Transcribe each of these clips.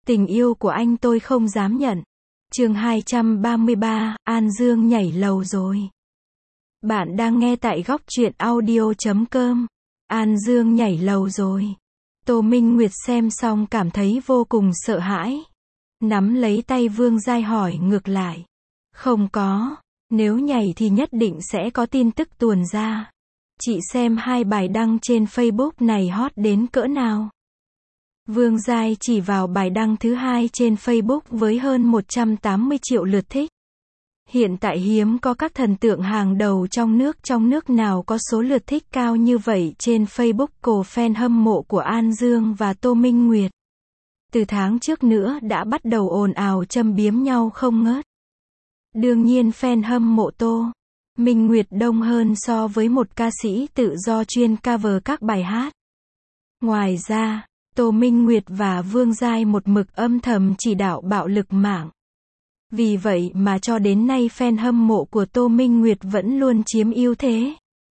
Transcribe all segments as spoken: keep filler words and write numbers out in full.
Tình yêu của anh tôi không dám nhận. Chương hai trăm ba mươi ba, An Dương nhảy lầu rồi. Bạn đang nghe tại góc truyện audio chấm com. An Dương nhảy lầu rồi. Tô Minh Nguyệt xem xong cảm thấy vô cùng sợ hãi. Nắm lấy tay Vương Giai hỏi ngược lại. Không có, nếu nhảy thì nhất định sẽ có tin tức tuồn ra. Chị xem hai bài đăng trên Facebook này hot đến cỡ nào. Vương Giai chỉ vào bài đăng thứ hai trên Facebook với hơn một trăm tám mươi triệu lượt thích. Hiện tại hiếm có các thần tượng hàng đầu trong nước trong nước nào có số lượt thích cao như vậy trên Facebook. Cổ fan hâm mộ của An Dương và Tô Minh Nguyệt từ tháng trước nữa đã bắt đầu ồn ào châm biếm nhau không ngớt. Đương nhiên fan hâm mộ Tô Minh Nguyệt đông hơn so với một ca sĩ tự do chuyên cover các bài hát. Ngoài ra, Tô Minh Nguyệt và Vương Giai một mực âm thầm chỉ đạo bạo lực mạng. Vì vậy mà cho đến nay fan hâm mộ của Tô Minh Nguyệt vẫn luôn chiếm ưu thế.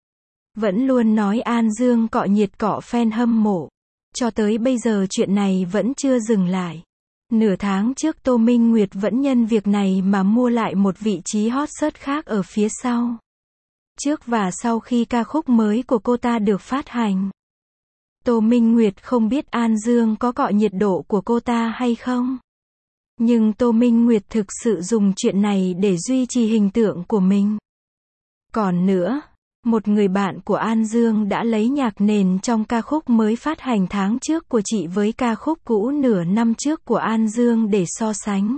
Vẫn luôn nói An Dương cọ nhiệt cọ fan hâm mộ. Cho tới bây giờ chuyện này vẫn chưa dừng lại. Nửa tháng trước Tô Minh Nguyệt vẫn nhân việc này mà mua lại một vị trí hot search khác ở phía sau. Trước và sau khi ca khúc mới của cô ta được phát hành. Tô Minh Nguyệt không biết An Dương có cọ nhiệt độ của cô ta hay không. Nhưng Tô Minh Nguyệt thực sự dùng chuyện này để duy trì hình tượng của mình. Còn nữa, một người bạn của An Dương đã lấy nhạc nền trong ca khúc mới phát hành tháng trước của chị với ca khúc cũ nửa năm trước của An Dương để so sánh.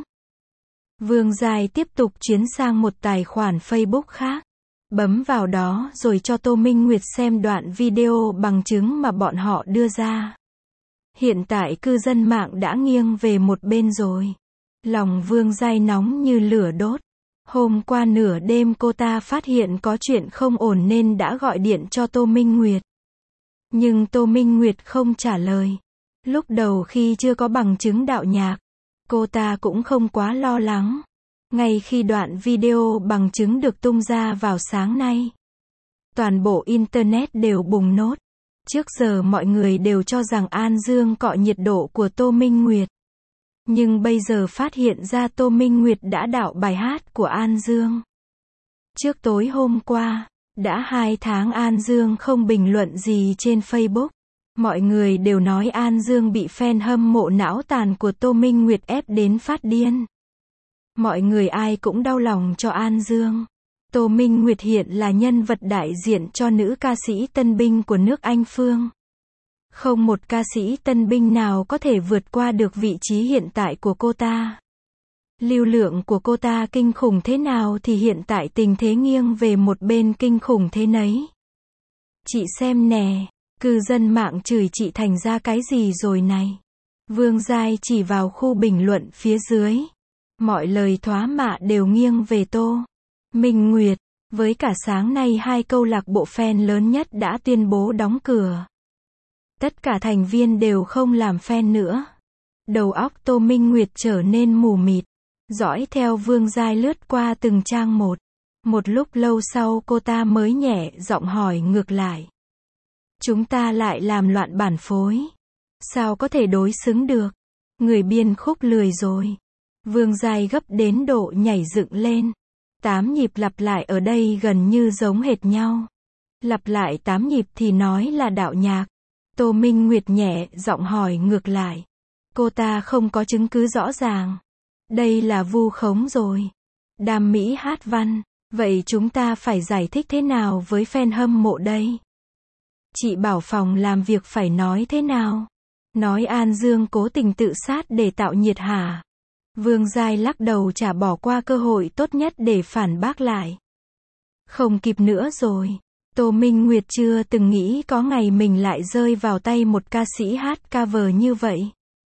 Vương Giai tiếp tục chuyển sang một tài khoản Facebook khác. Bấm vào đó rồi cho Tô Minh Nguyệt xem đoạn video bằng chứng mà bọn họ đưa ra. Hiện tại cư dân mạng đã nghiêng về một bên rồi. Lòng Vương Giai nóng như lửa đốt. Hôm qua nửa đêm cô ta phát hiện có chuyện không ổn nên đã gọi điện cho Tô Minh Nguyệt. Nhưng Tô Minh Nguyệt không trả lời. Lúc đầu khi chưa có bằng chứng đạo nhạc, cô ta cũng không quá lo lắng. Ngay khi đoạn video bằng chứng được tung ra vào sáng nay, toàn bộ Internet đều bùng nốt. Trước giờ mọi người đều cho rằng An Dương cọ nhiệt độ của Tô Minh Nguyệt. Nhưng bây giờ phát hiện ra Tô Minh Nguyệt đã đạo bài hát của An Dương. Trước tối hôm qua, đã hai tháng An Dương không bình luận gì trên Facebook. Mọi người đều nói An Dương bị fan hâm mộ não tàn của Tô Minh Nguyệt ép đến phát điên. Mọi người ai cũng đau lòng cho An Dương. Tô Minh Nguyệt hiện là nhân vật đại diện cho nữ ca sĩ tân binh của nước Anh Phương. Không một ca sĩ tân binh nào có thể vượt qua được vị trí hiện tại của cô ta. Lưu lượng của cô ta kinh khủng thế nào thì hiện tại tình thế nghiêng về một bên kinh khủng thế nấy. Chị xem nè, cư dân mạng chửi chị thành ra cái gì rồi này. Vương Giai chỉ vào khu bình luận phía dưới. Mọi lời thoá mạ đều nghiêng về Tô Minh Nguyệt. Với cả sáng nay hai câu lạc bộ fan lớn nhất đã tuyên bố đóng cửa. Tất cả thành viên đều không làm fan nữa. Đầu óc Tô Minh Nguyệt trở nên mù mịt. Dõi theo Vương Giai lướt qua từng trang một. Một lúc lâu sau cô ta mới nhẹ giọng hỏi ngược lại. Chúng ta lại làm loạn bản phối. Sao có thể đối xứng được? Người biên khúc lười rồi. Vương Giai gấp đến độ nhảy dựng lên. Tám nhịp lặp lại ở đây gần như giống hệt nhau. Lặp lại tám nhịp thì nói là đạo nhạc. Tô Minh Nguyệt nhẹ giọng hỏi ngược lại. Cô ta không có chứng cứ rõ ràng. Đây là vu khống rồi. Đam mỹ hát văn. Vậy chúng ta phải giải thích thế nào với fan hâm mộ đây? Chị bảo phòng làm việc phải nói thế nào? Nói An Dương cố tình tự sát để tạo nhiệt hả? Vương Giai lắc đầu chả bỏ qua cơ hội tốt nhất để phản bác lại. Không kịp nữa rồi. Tô Minh Nguyệt chưa từng nghĩ có ngày mình lại rơi vào tay một ca sĩ hát cover như vậy.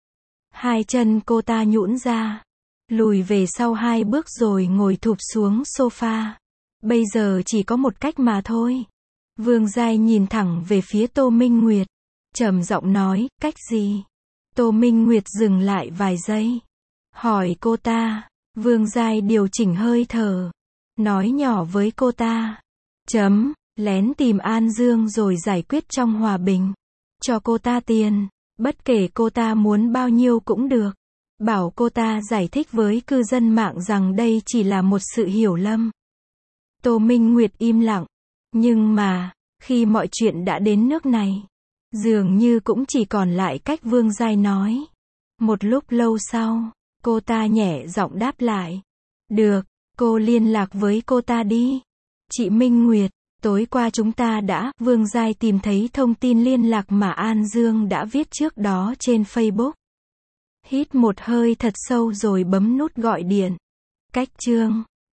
Hai chân cô ta nhũn ra, lùi về sau hai bước rồi ngồi thụp xuống sofa. Bây giờ chỉ có một cách mà thôi. Vương Giai nhìn thẳng về phía Tô Minh Nguyệt, trầm giọng nói, cách gì? Tô Minh Nguyệt dừng lại vài giây, hỏi cô ta. Vương Giai điều chỉnh hơi thở, nói nhỏ với cô ta, chấm, lén tìm An Dương rồi giải quyết trong hòa bình. Cho cô ta tiền, bất kể cô ta muốn bao nhiêu cũng được. bảo cô ta giải thích với cư dân mạng rằng đây chỉ là một sự hiểu lầm. Tô Minh Nguyệt im lặng. Nhưng mà, khi mọi chuyện đã đến nước này, dường như cũng chỉ còn lại cách Vương Giai nói. Một lúc lâu sau, cô ta nhẹ giọng đáp lại. Được, cô liên lạc với cô ta đi. Chị Minh Nguyệt, tối qua chúng ta đã, Vương Giai tìm thấy thông tin liên lạc mà An Dương đã viết trước đó trên Facebook. Hít một hơi thật sâu rồi bấm nút gọi điện. Cách chương